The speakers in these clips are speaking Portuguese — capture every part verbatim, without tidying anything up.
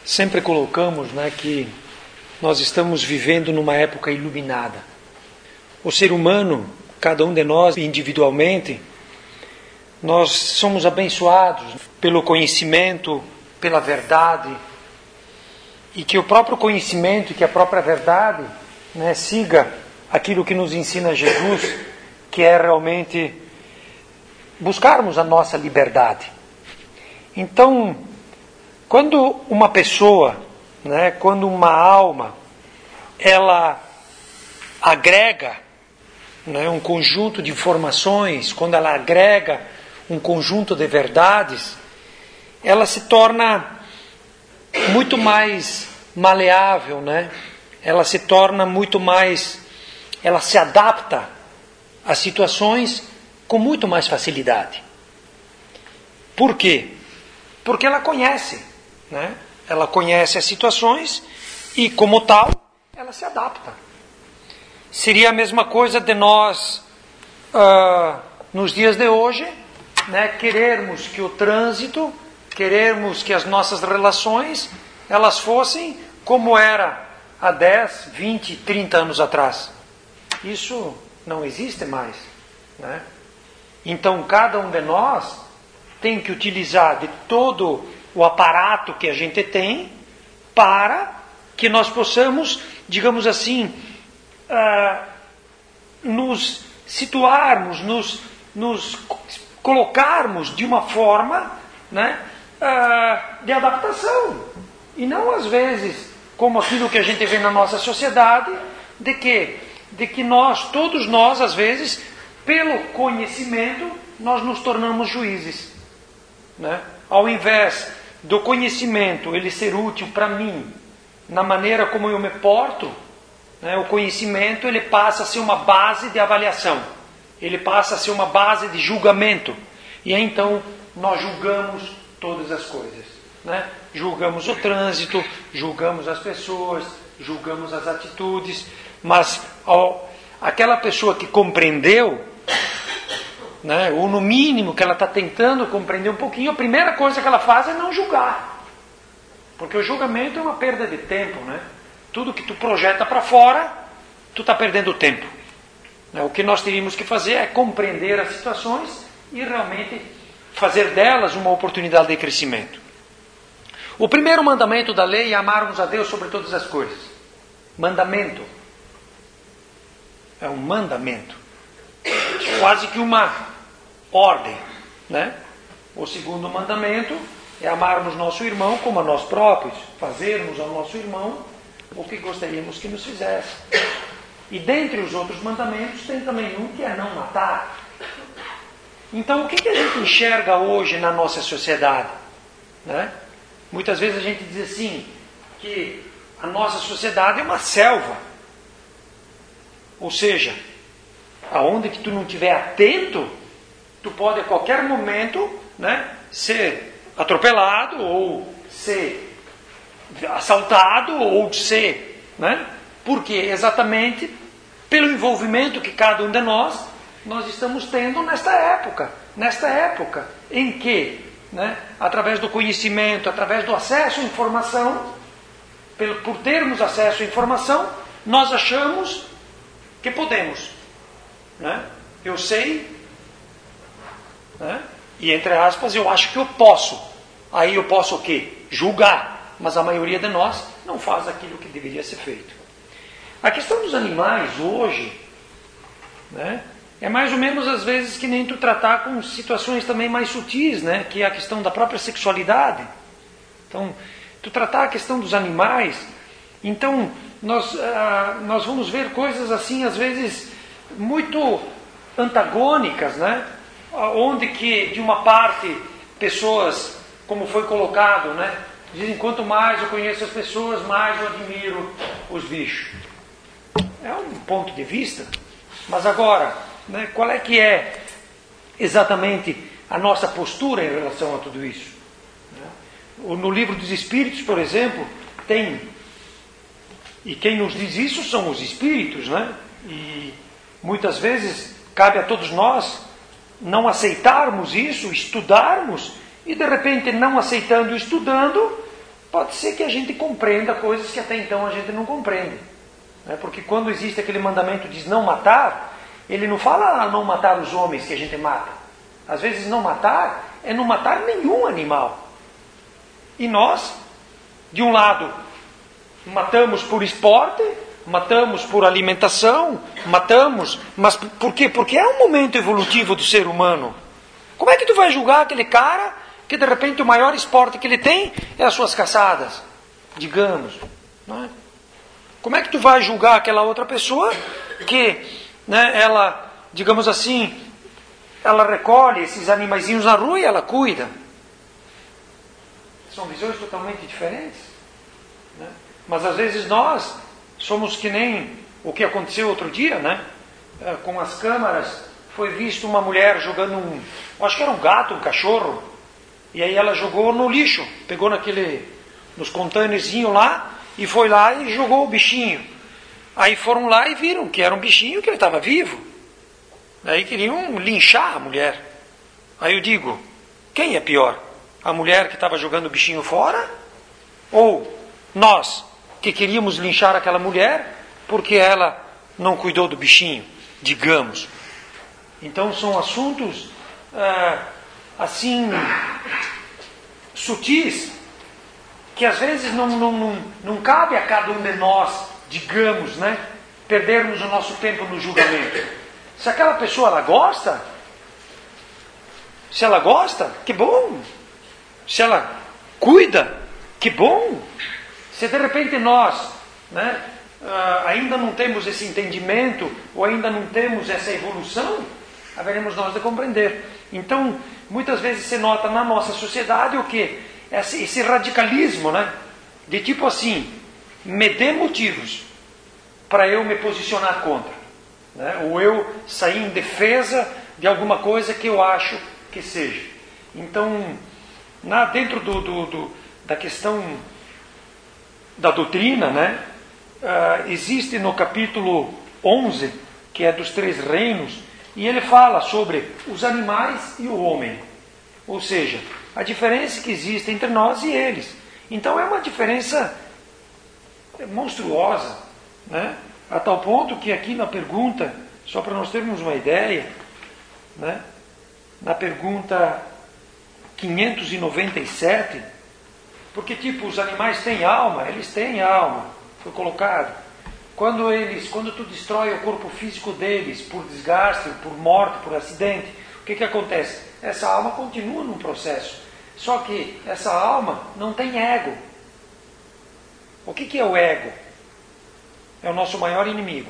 sempre colocamos, né, que nós estamos vivendo numa época iluminada. O ser humano, cada um de nós individualmente, nós somos abençoados pelo conhecimento, pela verdade, e que o próprio conhecimento e que a própria verdade, né, siga aquilo que nos ensina Jesus, que é realmente buscarmos a nossa liberdade. Então, quando uma pessoa, né, quando uma alma, ela agrega, né, um conjunto de informações, quando ela agrega um conjunto de verdades, ela se torna muito mais maleável, né? Ela se torna muito mais, ela se adapta a situações com muito mais facilidade. Por quê? Porque ela conhece, né? Ela conhece as situações e, como tal, ela se adapta. Seria a mesma coisa de nós, uh, nos dias de hoje, né, querermos que o trânsito, querermos que as nossas relações, elas fossem como era há dez, vinte, trinta anos atrás. Isso não existe mais, né? Então, cada um de nós tem que utilizar de todo o aparato que a gente tem para que nós possamos, digamos assim, uh, nos situarmos, nos, nos colocarmos de uma forma, né, uh, de adaptação. E não, às vezes, como aquilo que a gente vê na nossa sociedade, de que, de que nós, todos nós, às vezes, pelo conhecimento, nós nos tornamos juízes, né? Ao invés do conhecimento ele ser útil para mim, na maneira como eu me porto, né, o conhecimento ele passa a ser uma base de avaliação, ele passa a ser uma base de julgamento, e aí, então nós julgamos todas as coisas, né? Julgamos o trânsito, julgamos as pessoas, julgamos as atitudes, mas ao, aquela pessoa que compreendeu, né, ou no mínimo que ela está tentando compreender um pouquinho, a primeira coisa que ela faz é não julgar, porque o julgamento é uma perda de tempo, né? Tudo que tu projeta para fora, tu está perdendo tempo, né? O que nós teríamos que fazer é compreender as situações e realmente fazer delas uma oportunidade de crescimento. O primeiro mandamento da lei é amarmos a Deus sobre todas as coisas. Mandamento. É um mandamento. Quase que uma ordem, né? O segundo mandamento é amarmos nosso irmão como a nós próprios. Fazermos ao nosso irmão o que gostaríamos que nos fizesse. E dentre os outros mandamentos tem também um que é não matar. Então, o que, que a gente enxerga hoje na nossa sociedade, né? Muitas vezes a gente diz assim, que a nossa sociedade é uma selva. Ou seja, aonde que tu não estiver atento, tu pode a qualquer momento, né, ser atropelado, ou ser assaltado, ou ser, né? Porque exatamente pelo envolvimento que cada um de nós, nós estamos tendo nesta época, nesta época em que, né, através do conhecimento, através do acesso à informação, pelo, por termos acesso à informação, nós achamos que podemos, né? Eu sei, né? E entre aspas, eu acho que eu posso. Aí eu posso o quê? Julgar. Mas a maioria de nós não faz aquilo que deveria ser feito. A questão dos animais hoje, né, é mais ou menos às vezes que nem tu tratar com situações também mais sutis, né, que é a questão da própria sexualidade. Então, tu tratar a questão dos animais, então nós, ah, nós vamos ver coisas assim, às vezes, muito antagônicas, né, onde que, de uma parte, pessoas, como foi colocado, né, dizem, quanto mais eu conheço as pessoas, mais eu admiro os bichos. É um ponto de vista, mas agora, né, qual é que é exatamente a nossa postura em relação a tudo isso? No livro dos Espíritos, por exemplo, tem, e quem nos diz isso são os Espíritos, né? E muitas vezes cabe a todos nós não aceitarmos isso, estudarmos, e de repente não aceitando e estudando, pode ser que a gente compreenda coisas que até então a gente não compreende. Né? Porque quando existe aquele mandamento de não matar, ele não fala não matar os homens que a gente mata. Às vezes não matar é não matar nenhum animal. E nós, de um lado, matamos por esporte, matamos por alimentação, matamos, mas por quê? Porque é um momento evolutivo do ser humano. Como é que tu vai julgar aquele cara que de repente o maior esporte que ele tem é as suas caçadas, digamos, não é? Como é que tu vai julgar aquela outra pessoa que, né, ela, digamos assim, ela recolhe esses animaizinhos na rua e ela cuida? São visões totalmente diferentes, né? Mas às vezes nós somos que nem o que aconteceu outro dia, né? Com as câmaras, foi visto uma mulher jogando um, acho que era um gato, um cachorro, e aí ela jogou no lixo, pegou naquele, nos containerzinhos lá, e foi lá e jogou o bichinho. Aí foram lá e viram que era um bichinho, que ele estava vivo. Aí queriam linchar a mulher. Aí eu digo, quem é pior? A mulher que estava jogando o bichinho fora? Ou nós, que queríamos linchar aquela mulher, porque ela não cuidou do bichinho, digamos. Então são assuntos ah, assim, sutis, que às vezes não, não, não, não cabe a cada um de nós, digamos, né, perdermos o nosso tempo no julgamento. Se aquela pessoa ela gosta, se ela gosta, que bom. Se ela cuida, que bom. Se de repente nós, né, ainda não temos esse entendimento, ou ainda não temos essa evolução, haveremos nós de compreender. Então, muitas vezes se nota na nossa sociedade o quê? Esse, esse radicalismo, né? De tipo assim, me dê motivos para eu me posicionar contra, né? Ou eu sair em defesa de alguma coisa que eu acho que seja. Então, na, dentro do, do, do, da questão da doutrina, né? Uh, existe no capítulo onze, que é dos três reinos, e ele fala sobre os animais e o homem. Ou seja, a diferença que existe entre nós e eles. Então é uma diferença monstruosa, né? A tal ponto que aqui na pergunta, só para nós termos uma ideia, né? Na pergunta quinhentos e noventa e sete, porque tipo, os animais têm alma, eles têm alma, foi colocado. Quando eles, quando tu destrói o corpo físico deles por desgaste, por morte, por acidente, o que que acontece? Essa alma continua num processo. Só que essa alma não tem ego. O que que é o ego? É o nosso maior inimigo.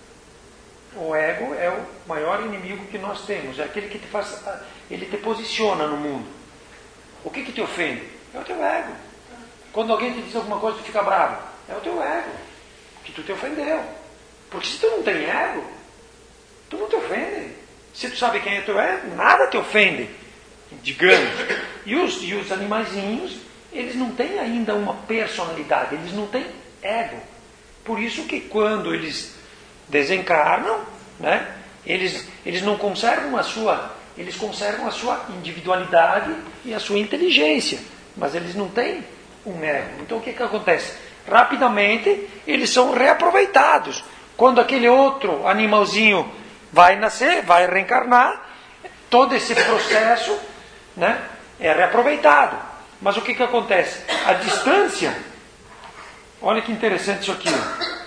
O ego é o maior inimigo que nós temos. É aquele que te faz, ele te posiciona no mundo. O que que te ofende? É o teu ego. Quando alguém te diz alguma coisa, tu fica bravo. É o teu ego que tu te ofendeu. Porque se tu não tem ego, tu não te ofende. Se tu sabe quem é teu ego, nada te ofende, digamos. E os, e os animaizinhos, eles não têm ainda uma personalidade, eles não têm ego. Por isso que quando eles desencarnam, né, eles, eles não conservam a sua, eles conservam a sua individualidade e a sua inteligência, mas eles não têm um ego. Então o que que acontece? Rapidamente eles são reaproveitados. Quando aquele outro animalzinho vai nascer, vai reencarnar, todo esse processo, né, é reaproveitado. Mas o que que acontece? A distância, olha que interessante isso aqui.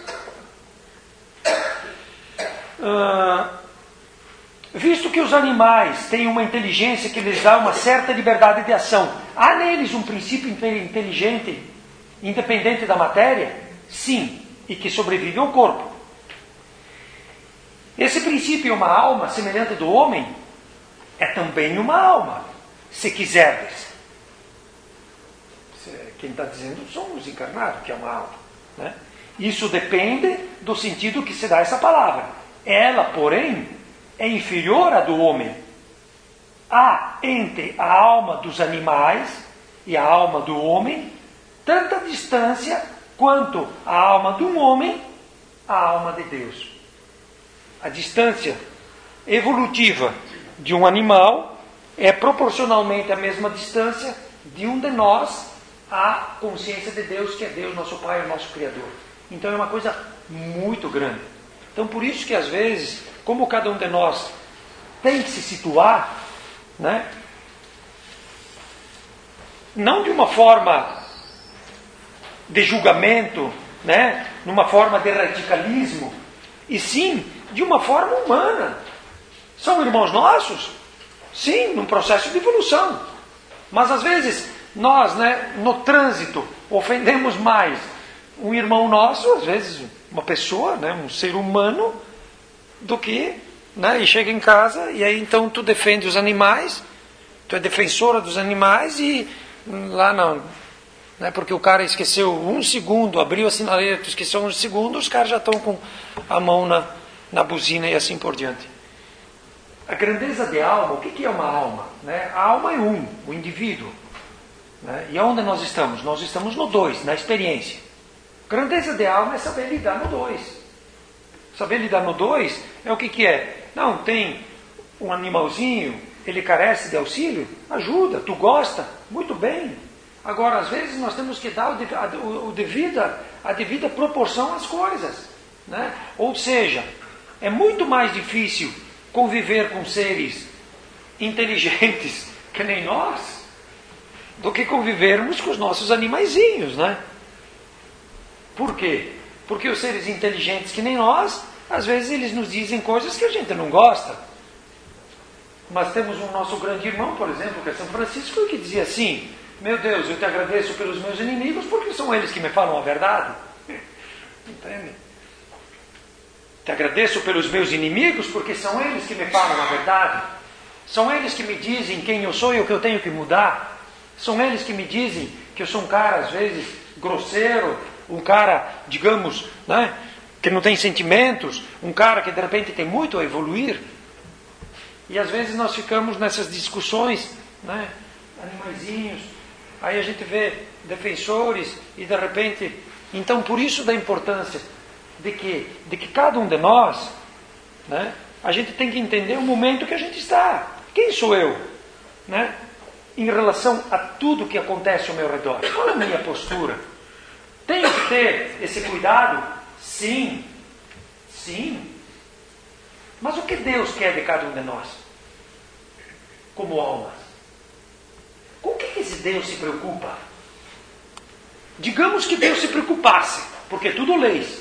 Uh, visto que os animais têm uma inteligência que lhes dá uma certa liberdade de ação, há neles um princípio inteligente, independente da matéria? Sim, e que sobrevive ao corpo. Esse princípio, uma alma semelhante do homem, é também uma alma, se quiserdes. Quem está dizendo são os encarnados, que é uma alma, né? Isso depende do sentido que se dá essa palavra. Ela, porém, é inferior à do homem. Há entre a alma dos animais e a alma do homem tanta distância quanto a alma de um homem à alma de Deus. A distância evolutiva de um animal é proporcionalmente a mesma distância de um de nós a consciência de Deus, que é Deus, nosso Pai, o nosso Criador. Então é uma coisa muito grande. Então por isso que às vezes, como cada um de nós tem que se situar, né? Não de uma forma de julgamento, né? Numa forma de radicalismo, e sim de uma forma humana. São irmãos nossos? Sim, num processo de evolução. Mas às vezes nós, né, no trânsito, ofendemos mais um irmão nosso, às vezes uma pessoa, né, um ser humano, do que, né, e chega em casa e aí então tu defende os animais, tu é defensora dos animais e lá não, né, porque o cara esqueceu um segundo, abriu a sinaleira, tu esqueceu um segundo, os caras já estão com a mão na, na buzina e assim por diante. A grandeza de alma, o que é uma alma? Né? A alma é um, o indivíduo. Né? E onde nós estamos? Nós estamos no dois, na experiência. Grandeza de alma é saber lidar no dois. Saber lidar no dois é o que, que é? Não, tem um animalzinho, ele carece de auxílio? Ajuda, tu gosta? Muito bem. Agora, às vezes, nós temos que dar o, a, o, o devida, a devida proporção às coisas. Né? Ou seja, é muito mais difícil conviver com seres inteligentes que nem nós, do que convivermos com os nossos animaizinhos, né? Por quê? Porque os seres inteligentes que nem nós, às vezes eles nos dizem coisas que a gente não gosta. Mas temos um nosso grande irmão, por exemplo, que é São Francisco, que dizia assim: meu Deus, eu te agradeço pelos meus inimigos, porque são eles que me falam a verdade. Entende? Te agradeço pelos meus inimigos, porque são eles que me falam a verdade. São eles que me dizem quem eu sou e o que eu tenho que mudar. São eles que me dizem que eu sou um cara, às vezes, grosseiro, um cara, digamos, né, que não tem sentimentos, um cara que de repente tem muito a evoluir. E às vezes nós ficamos nessas discussões, né, animaizinhos, aí a gente vê defensores e de repente... Então por isso da importância de que, de que cada um de nós, né, a gente tem que entender o momento que a gente está. Quem sou eu? Né? Em relação a tudo que acontece ao meu redor. Qual é a minha postura? Tenho que ter esse cuidado? Sim. Sim. Mas o que Deus quer de cada um de nós? Como almas. Com o que esse Deus se preocupa? Digamos que Deus se preocupasse, porque tudo leis.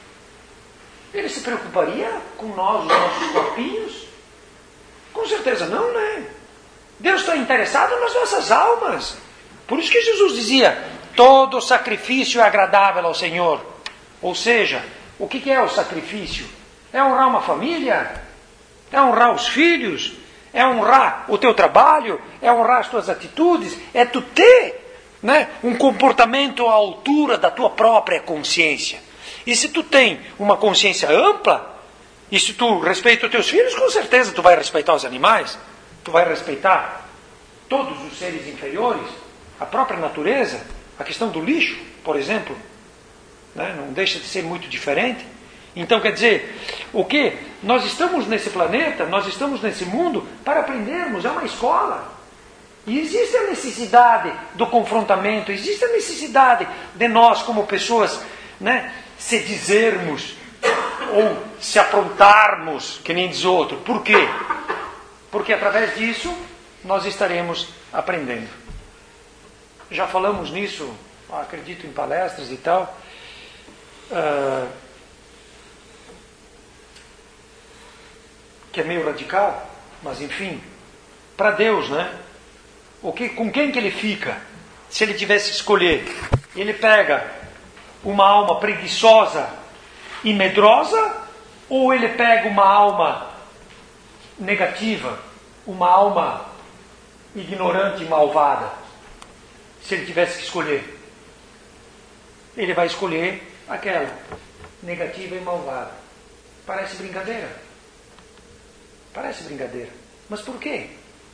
Ele se preocuparia com nós, os nossos corpinhos? Com certeza não, né? Deus está interessado nas nossas almas. Por isso que Jesus dizia: todo sacrifício é agradável ao Senhor. Ou seja, o que é o sacrifício? É honrar uma família? É honrar os filhos? É honrar o teu trabalho? É honrar as tuas atitudes? É tu ter, né, um comportamento à altura da tua própria consciência. E se tu tem uma consciência ampla, e se tu respeita os teus filhos, com certeza tu vai respeitar os animais. Tu vai respeitar todos os seres inferiores, a própria natureza, a questão do lixo, por exemplo, né? Não deixa de ser muito diferente. Então, quer dizer, o que? Nós estamos nesse planeta, nós estamos nesse mundo para aprendermos, é uma escola. E existe a necessidade do confrontamento, existe a necessidade de nós, como pessoas, né, se dizermos ou se aprontarmos, que nem diz outro. Por quê? Porque através disso nós estaremos aprendendo. Já falamos nisso, acredito, em palestras e tal. Uh, que é meio radical, mas enfim, para Deus, né? O que, com quem que ele fica? Se ele tivesse que escolher, ele pega uma alma preguiçosa e medrosa, ou ele pega uma alma negativa, uma alma ignorante e malvada? Se ele tivesse que escolher, ele vai escolher aquela negativa e malvada. Parece brincadeira. Parece brincadeira. Mas por quê?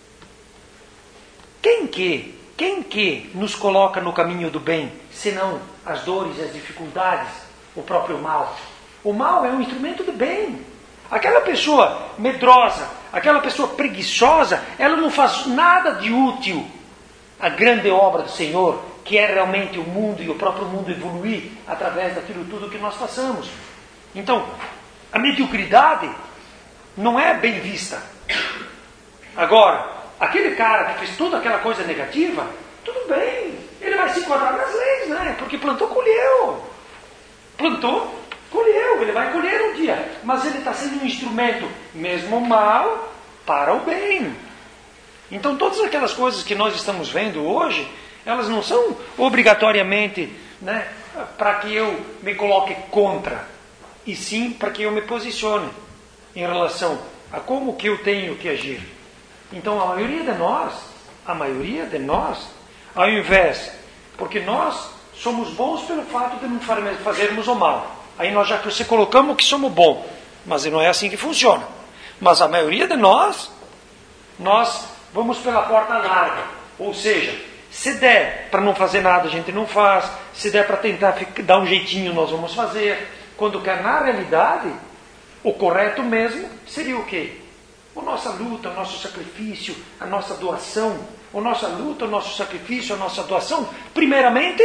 Quem que, quem que nos coloca no caminho do bem, senão as dores e as dificuldades, o próprio mal? O mal é um instrumento do bem. Aquela pessoa medrosa, aquela pessoa preguiçosa, ela não faz nada de útil à grande obra do Senhor, que é realmente o mundo e o próprio mundo evoluir através daquilo tudo que nós passamos. Então, a mediocridade não é bem vista. Agora, aquele cara que fez toda aquela coisa negativa, tudo bem, ele vai se enquadrar nas leis, né? Porque plantou, colheu. Plantou, colheu, ele vai colher um dia. Mas ele está sendo um instrumento, mesmo mal, para o bem. Então todas aquelas coisas que nós estamos vendo hoje, elas não são obrigatoriamente, né, para que eu me coloque contra, e sim para que eu me posicione em relação a como que eu tenho que agir. Então a maioria de nós, a maioria de nós, ao invés, porque nós somos bons pelo fato de não fazermos o mal. Aí nós já se colocamos que somos bons, mas não é assim que funciona. Mas a maioria de nós, nós vamos pela porta larga. Ou seja, se der para não fazer nada, a gente não faz. Se der para tentar dar um jeitinho, nós vamos fazer. Quando que na realidade, o correto mesmo seria o quê? A nossa luta, o nosso sacrifício, a nossa doação. A nossa luta, o nosso sacrifício, a nossa doação, primeiramente,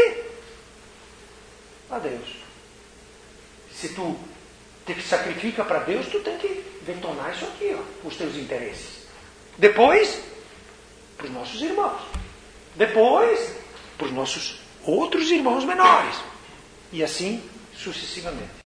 a Deus. Se tu te sacrifica para Deus, tu tem que detonar isso aqui, ó, os teus interesses. Depois, para os nossos irmãos. Depois, para os nossos outros irmãos menores. E assim sucessivamente.